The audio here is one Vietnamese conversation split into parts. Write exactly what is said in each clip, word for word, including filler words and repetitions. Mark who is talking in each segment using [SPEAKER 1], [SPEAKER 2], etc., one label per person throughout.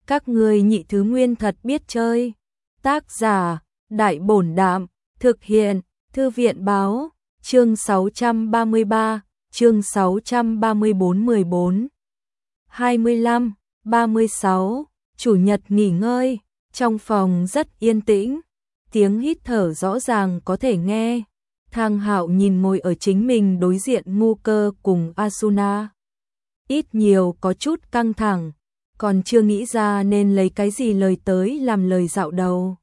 [SPEAKER 1] Các ngươi nhị thứ nguyên thật biết chơi. Tác giả, Đại Bổn Đạm, thực hiện, Thư viện Báo, chương sáu trăm ba mươi ba, chương sáu trăm ba mươi bốn mười bốn. hai mươi lăm, ba mươi sáu, chủ nhật nghỉ ngơi, trong phòng rất yên tĩnh, tiếng hít thở rõ ràng có thể nghe. Thang Hạo nhìn ngồi ở chính mình đối diện Ngu Cơ cùng Asuna. Ít nhiều có chút căng thẳng, còn chưa nghĩ ra nên lấy cái gì lời tới làm lời dạo đầu.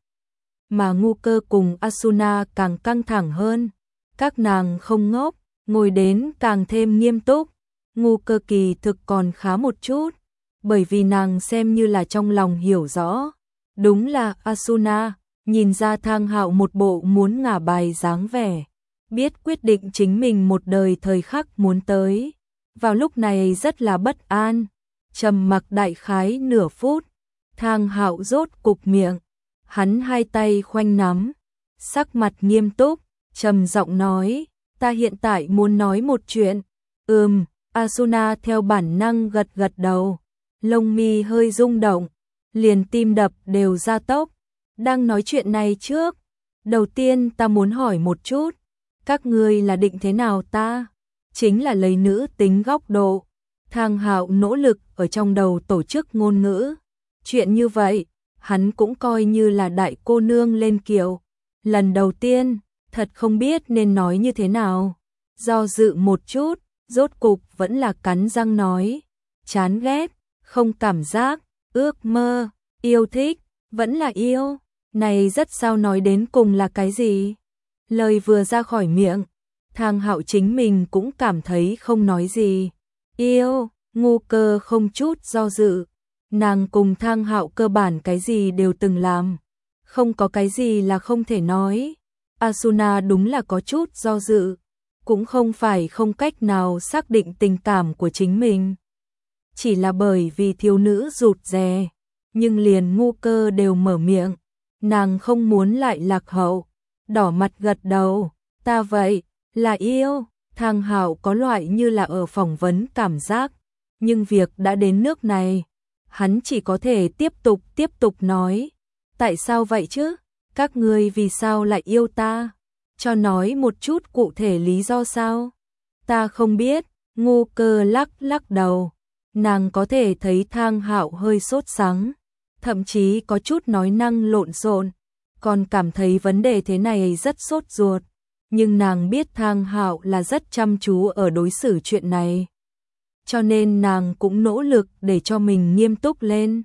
[SPEAKER 1] Mà Ngu Cơ cùng Asuna càng căng thẳng hơn, các nàng không ngốc, ngồi đến càng thêm nghiêm túc. Ngu Cơ kỳ thực còn khá một chút, bởi vì nàng xem như là trong lòng hiểu rõ. Đúng là Asuna, nhìn ra Thang Hạo một bộ muốn ngả bài dáng vẻ, biết quyết định chính mình một đời thời khắc muốn tới. Vào lúc này rất là bất an, trầm mặc đại khái nửa phút, Thang Hạo rốt cục miệng, hắn hai tay khoanh nắm, sắc mặt nghiêm túc, trầm giọng nói, ta hiện tại muốn nói một chuyện. Ừm, Asuna theo bản năng gật gật đầu, lông mi hơi rung động, liền tim đập đều gia tốc. Đang nói chuyện này trước, đầu tiên ta muốn hỏi một chút, các ngươi là định thế nào ta? Chính là lấy nữ tính góc độ. Thang Hạo nỗ lực ở trong đầu tổ chức ngôn ngữ. Chuyện như vậy, hắn cũng coi như là đại cô nương lên kiệu. Lần đầu tiên, thật không biết nên nói như thế nào. Do dự một chút, rốt cục vẫn là cắn răng nói. Chán ghét, không cảm giác, ước mơ, yêu thích, vẫn là yêu. Này rất sao nói đến cùng là cái gì? Lời vừa ra khỏi miệng, Thang Hạo chính mình cũng cảm thấy không nói gì. Yêu, Ngu Cơ không chút do dự. Nàng cùng Thang Hạo cơ bản cái gì đều từng làm, không có cái gì là không thể nói. Asuna đúng là có chút do dự, cũng không phải không cách nào xác định tình cảm của chính mình, chỉ là bởi vì thiếu nữ rụt rè. Nhưng liền Ngu Cơ đều mở miệng, nàng không muốn lại lạc hậu, đỏ mặt gật đầu. Ta vậy, là yêu. Thang Hạo có loại như là ở phỏng vấn cảm giác, nhưng việc đã đến nước này, hắn chỉ có thể tiếp tục tiếp tục nói. Tại sao vậy chứ? Các ngươi vì sao lại yêu ta? Cho nói một chút cụ thể lý do sao? Ta không biết. Ngu Cơ lắc lắc đầu. Nàng có thể thấy Thang Hạo hơi sốt sắng, thậm chí có chút nói năng lộn xộn, còn cảm thấy vấn đề thế này rất sốt ruột. Nhưng nàng biết Thang Hạo là rất chăm chú ở đối xử chuyện này, cho nên nàng cũng nỗ lực để cho mình nghiêm túc lên.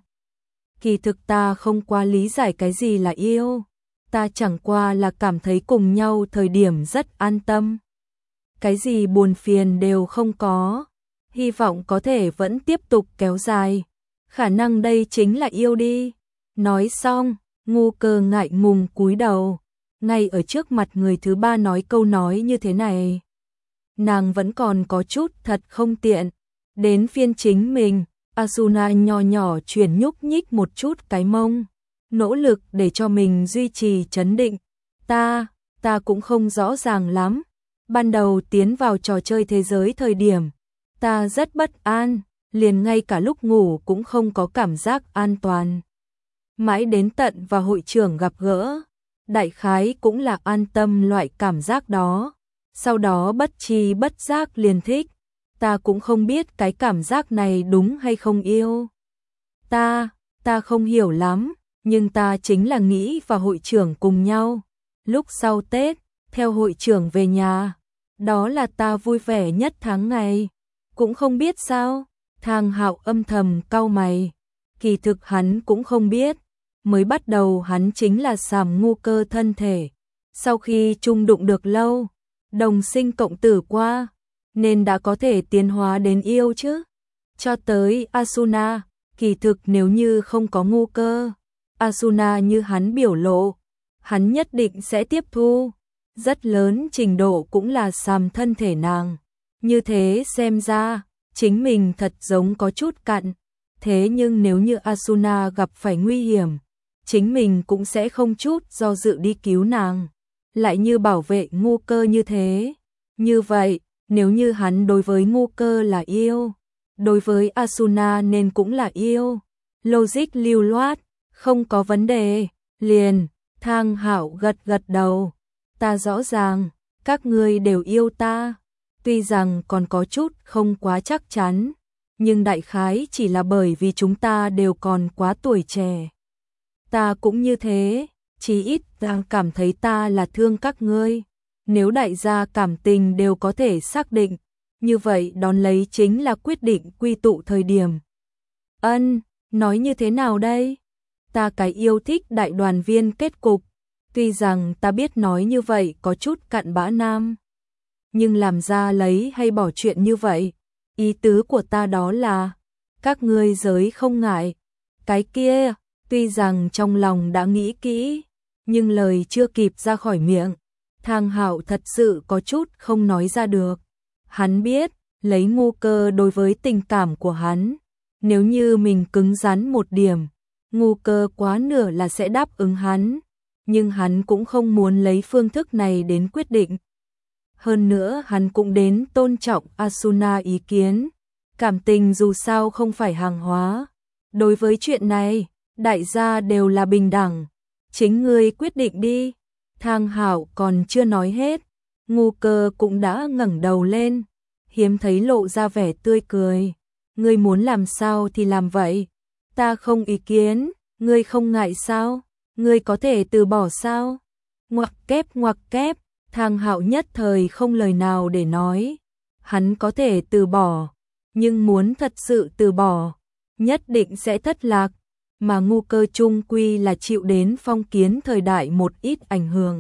[SPEAKER 1] Kỳ thực ta không quá lý giải cái gì là yêu, ta chẳng qua là cảm thấy cùng nhau thời điểm rất an tâm, cái gì buồn phiền đều không có, hy vọng có thể vẫn tiếp tục kéo dài, khả năng đây chính là yêu đi. Nói xong, Ngu Cơ ngại ngùng cúi đầu. Ngay ở trước mặt người thứ ba nói câu nói như thế này, nàng vẫn còn có chút thật không tiện. Đến phiên chính mình, Asuna nhỏ nhỏ chuyển nhúc nhích một chút cái mông, nỗ lực để cho mình duy trì trấn định. Ta, ta cũng không rõ ràng lắm. Ban đầu tiến vào trò chơi thế giới thời điểm, ta rất bất an, liền ngay cả lúc ngủ cũng không có cảm giác an toàn. Mãi đến tận và hội trưởng gặp gỡ, đại khái cũng là an tâm loại cảm giác đó. Sau đó bất tri bất giác liền thích. Ta cũng không biết cái cảm giác này đúng hay không yêu. Ta, ta không hiểu lắm, nhưng ta chính là nghĩ và hội trưởng cùng nhau. Lúc sau Tết, theo hội trưởng về nhà, đó là ta vui vẻ nhất tháng ngày. Cũng không biết sao, Thang Hạo âm thầm cau mày. Kỳ thực hắn cũng không biết. Mới bắt đầu hắn chính là sàm Ngu Cơ thân thể. Sau khi chung đụng được lâu, đồng sinh cộng tử qua, nên đã có thể tiến hóa đến yêu chứ. Cho tới Asuna, kỳ thực nếu như không có Ngu Cơ, Asuna như hắn biểu lộ, hắn nhất định sẽ tiếp thu. Rất lớn trình độ cũng là sàm thân thể nàng. Như thế xem ra, chính mình thật giống có chút cặn. Thế nhưng nếu như Asuna gặp phải nguy hiểm, chính mình cũng sẽ không chút do dự đi cứu nàng, lại như bảo vệ Ngu Cơ như thế. Như vậy, nếu như hắn đối với Ngu Cơ là yêu, đối với Asuna nên cũng là yêu. logic lưu loát, không có vấn đề, liền, Thang Hạo gật gật đầu, ta rõ ràng, các ngươi đều yêu ta, tuy rằng còn có chút không quá chắc chắn, nhưng đại khái chỉ là bởi vì chúng ta đều còn quá tuổi trẻ. Ta cũng như thế, chí ít ta cảm thấy ta là thương các ngươi, nếu đại gia cảm tình đều có thể xác định, như vậy đón lấy chính là quyết định quy tụ thời điểm. Ân, nói như thế nào đây? Ta cái yêu thích đại đoàn viên kết cục, tuy rằng ta biết nói như vậy có chút cặn bã nam, nhưng làm ra lấy hay bỏ chuyện như vậy, ý tứ của ta đó là, các ngươi giới không ngại, cái kia, tuy rằng trong lòng đã nghĩ kỹ, nhưng lời chưa kịp ra khỏi miệng, Thang Hạo thật sự có chút không nói ra được. Hắn biết, lấy Ngô Cơ đối với tình cảm của hắn, nếu như mình cứng rắn một điểm, Ngô Cơ quá nửa là sẽ đáp ứng hắn, nhưng hắn cũng không muốn lấy phương thức này đến quyết định. Hơn nữa hắn cũng đến tôn trọng Asuna ý kiến, cảm tình dù sao không phải hàng hóa. Đối với chuyện này, đại gia đều là bình đẳng, chính ngươi quyết định đi. Thang Hạo còn chưa nói hết, Ngô Cơ cũng đã ngẩng đầu lên, hiếm thấy lộ ra vẻ tươi cười. Ngươi muốn làm sao thì làm vậy, ta không ý kiến, ngươi không ngại sao, ngươi có thể từ bỏ sao? Ngoặc kép ngoặc kép, Thang Hạo nhất thời không lời nào để nói. Hắn có thể từ bỏ, nhưng muốn thật sự từ bỏ, nhất định sẽ thất lạc, mà Ngô Cơ chung quy là chịu đến phong kiến thời đại một ít ảnh hưởng.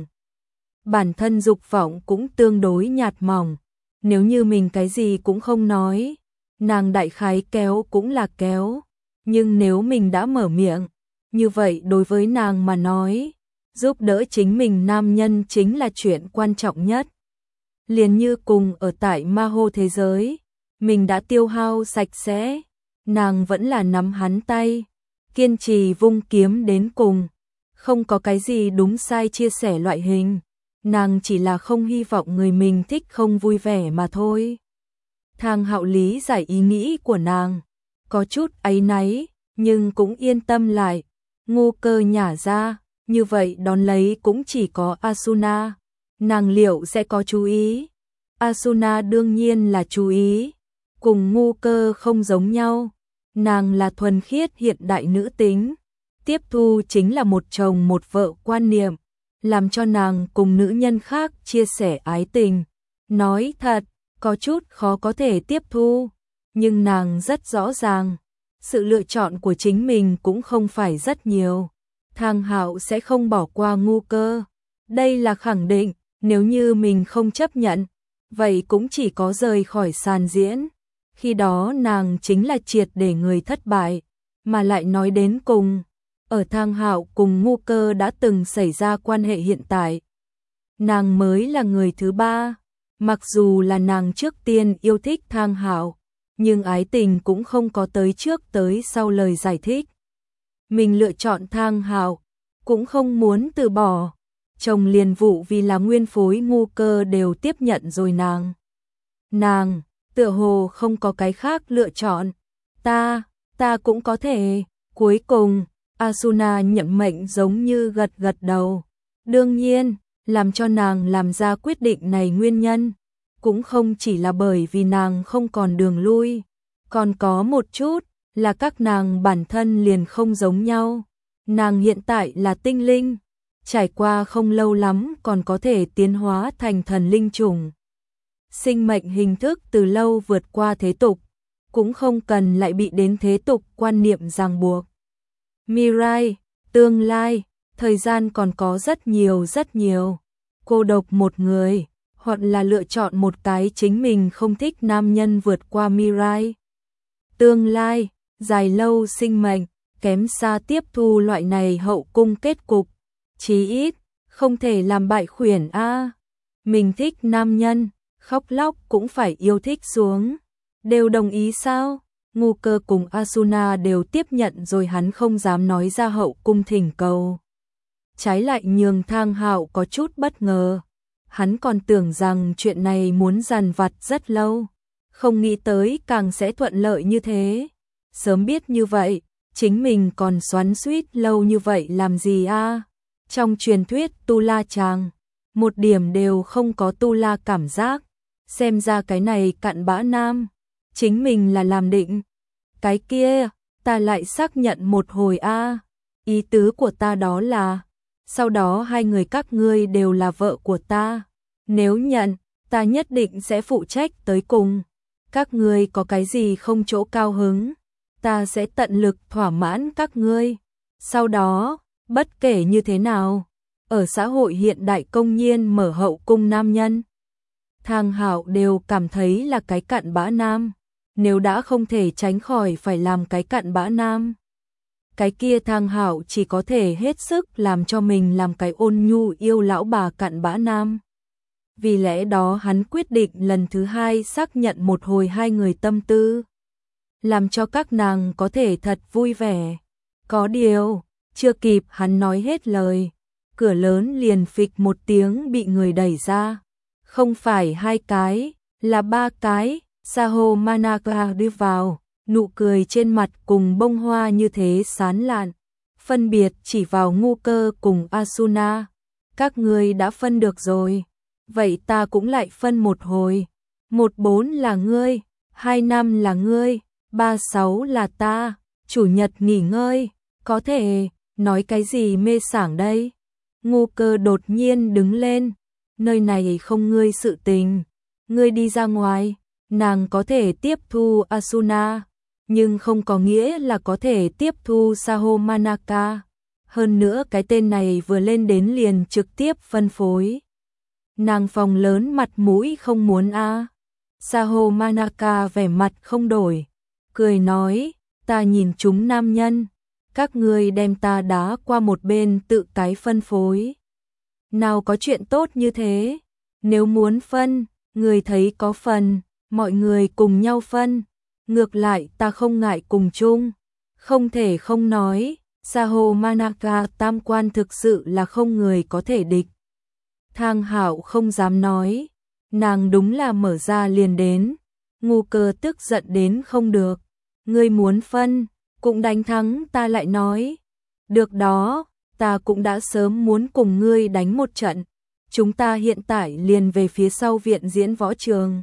[SPEAKER 1] Bản thân dục vọng cũng tương đối nhạt mỏng, nếu như mình cái gì cũng không nói, nàng đại khái kéo cũng là kéo, nhưng nếu mình đã mở miệng, như vậy đối với nàng mà nói, giúp đỡ chính mình nam nhân chính là chuyện quan trọng nhất. Liền như cùng ở tại ma hô thế giới, mình đã tiêu hao sạch sẽ, nàng vẫn là nắm hắn tay, kiên trì vung kiếm đến cùng, không có cái gì đúng sai chia sẻ loại hình, nàng chỉ là không hy vọng người mình thích không vui vẻ mà thôi. Thang Hạo lý giải ý nghĩ của nàng, có chút áy náy, nhưng cũng yên tâm lại. Ngô Cơ nhả ra, như vậy đón lấy cũng chỉ có Asuna, nàng liệu sẽ có chú ý? Asuna đương nhiên là chú ý, cùng Ngô Cơ không giống nhau, nàng là thuần khiết hiện đại nữ tính, tiếp thu chính là một chồng một vợ quan niệm, làm cho nàng cùng nữ nhân khác chia sẻ ái tình. Nói thật, có chút khó có thể tiếp thu, nhưng nàng rất rõ ràng, sự lựa chọn của chính mình cũng không phải rất nhiều. Thang Hạo sẽ không bỏ qua Ngô Cơ, đây là khẳng định, nếu như mình không chấp nhận, vậy cũng chỉ có rời khỏi sàn diễn. Khi đó nàng chính là triệt để người thất bại, mà lại nói đến cùng, ở Thang Hạo cùng Ngô Cơ đã từng xảy ra quan hệ hiện tại. Nàng mới là người thứ ba, mặc dù là nàng trước tiên yêu thích Thang Hạo, nhưng ái tình cũng không có tới trước tới sau lời giải thích. Mình lựa chọn Thang Hạo, cũng không muốn từ bỏ, chồng liền vụ vì là nguyên phối Ngô Cơ đều tiếp nhận rồi nàng. Nàng, tựa hồ không có cái khác lựa chọn, ta, ta cũng có thể, cuối cùng, Asuna nhận mệnh giống như gật gật đầu. Đương nhiên, làm cho nàng làm ra quyết định này nguyên nhân, cũng không chỉ là bởi vì nàng không còn đường lui, còn có một chút là các nàng bản thân liền không giống nhau. Nàng hiện tại là tinh linh, trải qua không lâu lắm còn có thể tiến hóa thành thần linh chủng. Sinh mệnh hình thức từ lâu vượt qua thế tục, cũng không cần lại bị đến thế tục quan niệm ràng buộc. Mirai, tương lai, thời gian còn có rất nhiều rất nhiều. Cô độc một người, hoặc là lựa chọn một cái chính mình không thích nam nhân vượt qua Mirai. Tương lai, dài lâu sinh mệnh, kém xa tiếp thu loại này hậu cung kết cục. Chí ít, không thể làm bại khuyển a. Mình thích nam nhân, khóc lóc cũng phải yêu thích xuống. Đều đồng ý sao? Ngô Cơ cùng Asuna đều tiếp nhận rồi, hắn không dám nói ra hậu cung thỉnh cầu. Trái lại nhường Thang Hạo có chút bất ngờ. Hắn còn tưởng rằng chuyện này muốn dằn vặt rất lâu, không nghĩ tới càng sẽ thuận lợi như thế. Sớm biết như vậy, chính mình còn xoắn xuýt lâu như vậy làm gì a? Trong truyền thuyết tu la chàng, một điểm đều không có tu la cảm giác, xem ra cái này cặn bã nam, chính mình là làm định. Cái kia, ta lại xác nhận một hồi a, ý tứ của ta đó là, sau đó hai người các ngươi đều là vợ của ta, nếu nhận, ta nhất định sẽ phụ trách tới cùng. Các ngươi có cái gì không chỗ cao hứng, ta sẽ tận lực thỏa mãn các ngươi. Sau đó, bất kể như thế nào, ở xã hội hiện đại công nhiên mở hậu cung nam nhân, Thang Hạo đều cảm thấy là cái cặn bã nam, nếu đã không thể tránh khỏi phải làm cái cặn bã nam. Cái kia Thang Hạo chỉ có thể hết sức làm cho mình làm cái ôn nhu yêu lão bà cặn bã nam. Vì lẽ đó hắn quyết định lần thứ hai xác nhận một hồi hai người tâm tư, làm cho các nàng có thể thật vui vẻ. Có điều, chưa kịp hắn nói hết lời, cửa lớn liền phịch một tiếng bị người đẩy ra. Không phải hai cái, là ba cái, Saho Manaka đi vào, nụ cười trên mặt cùng bông hoa như thế sán lạn, phân biệt chỉ vào Ngu Cơ cùng Asuna. Các ngươi đã phân được rồi, vậy ta cũng lại phân một hồi. Một bốn là ngươi, hai năm là ngươi, ba sáu là ta, chủ nhật nghỉ ngơi, có thể, nói cái gì mê sảng đây? Ngu Cơ đột nhiên đứng lên, nơi này không ngươi sự tình, ngươi đi ra ngoài. Nàng có thể tiếp thu Asuna, nhưng không có nghĩa là có thể tiếp thu Saho Manaka. Hơn nữa cái tên này vừa lên đến liền trực tiếp phân phối. Nàng phòng lớn mặt mũi không muốn a. À. Saho Manaka vẻ mặt không đổi, cười nói, ta nhìn chúng nam nhân, các ngươi đem ta đá qua một bên tự cái phân phối. Nào có chuyện tốt như thế, nếu muốn phân, người thấy có phần, mọi người cùng nhau phân, ngược lại ta không ngại cùng chung. Không thể không nói, Saho Manaka tam quan thực sự là không người có thể địch. Thang Hạo không dám nói, nàng đúng là mở ra liền đến. Ngu Cơ tức giận đến không được, ngươi muốn phân, cũng đánh thắng ta lại nói. Được đó, ta cũng đã sớm muốn cùng ngươi đánh một trận, chúng ta hiện tại liền về phía sau viện diễn võ trường.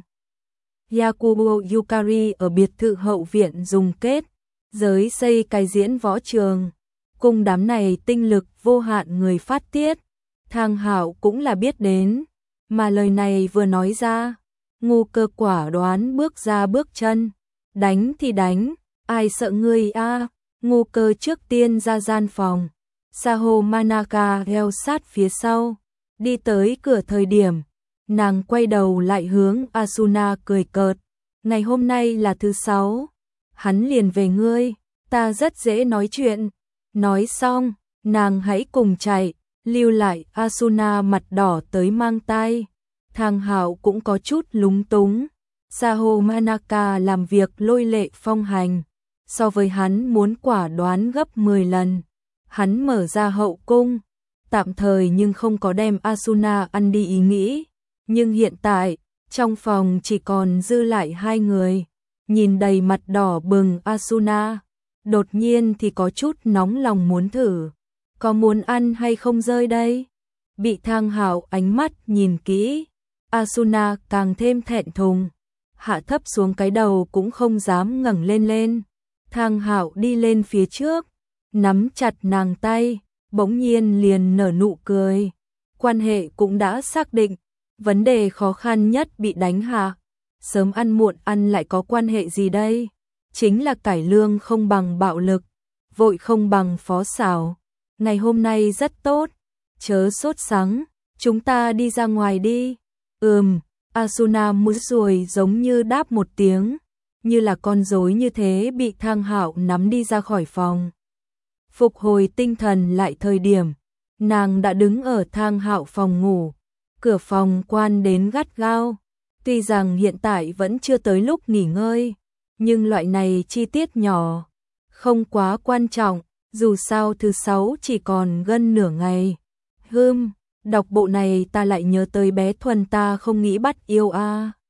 [SPEAKER 1] Yakubo Yukari ở biệt thự hậu viện dùng kết giới xây cái diễn võ trường, cùng đám này tinh lực vô hạn người phát tiết. Thang Hạo cũng là biết đến, mà lời này vừa nói ra, Ngu Cơ quả đoán bước ra bước chân, đánh thì đánh, ai sợ ngươi a? À? Ngu Cơ trước tiên ra gian phòng, Saho Manaka theo sát phía sau, đi tới cửa thời điểm, nàng quay đầu lại hướng Asuna cười cợt, ngày hôm nay là thứ sáu, hắn liền về ngươi, ta rất dễ nói chuyện. Nói xong, nàng hãy cùng chạy, lưu lại Asuna mặt đỏ tới mang tai. Thang Hạo cũng có chút lúng túng, Saho Manaka làm việc lôi lệ phong hành, so với hắn muốn quả đoán gấp mười lần. Hắn mở ra hậu cung, tạm thời nhưng không có đem Asuna ăn đi ý nghĩ. Nhưng hiện tại, trong phòng chỉ còn dư lại hai người, nhìn đầy mặt đỏ bừng Asuna, đột nhiên thì có chút nóng lòng muốn thử, có muốn ăn hay không rơi đây? Bị Thang Hạo ánh mắt nhìn kỹ, Asuna càng thêm thẹn thùng, hạ thấp xuống cái đầu cũng không dám ngẩng lên lên. Thang Hạo đi lên phía trước, nắm chặt nàng tay, bỗng nhiên liền nở nụ cười. Quan hệ cũng đã xác định, vấn đề khó khăn nhất bị đánh hạ. Sớm ăn muộn ăn lại có quan hệ gì đây? Chính là cải lương không bằng bạo lực, vội không bằng phó xảo. Ngày hôm nay rất tốt, chớ sốt sắng, chúng ta đi ra ngoài đi. Ừm, Asuna mũi ruồi giống như đáp một tiếng, như là con rối như thế bị Thang Hạo nắm đi ra khỏi phòng. Phục hồi tinh thần lại thời điểm, nàng đã đứng ở Thang Hạo phòng ngủ, cửa phòng quan đến gắt gao. Tuy rằng hiện tại vẫn chưa tới lúc nghỉ ngơi, nhưng loại này chi tiết nhỏ, không quá quan trọng, dù sao thứ sáu chỉ còn gần nửa ngày. Hừm, đọc bộ này ta lại nhớ tới bé Thuần ta không nghĩ bắt yêu a. À.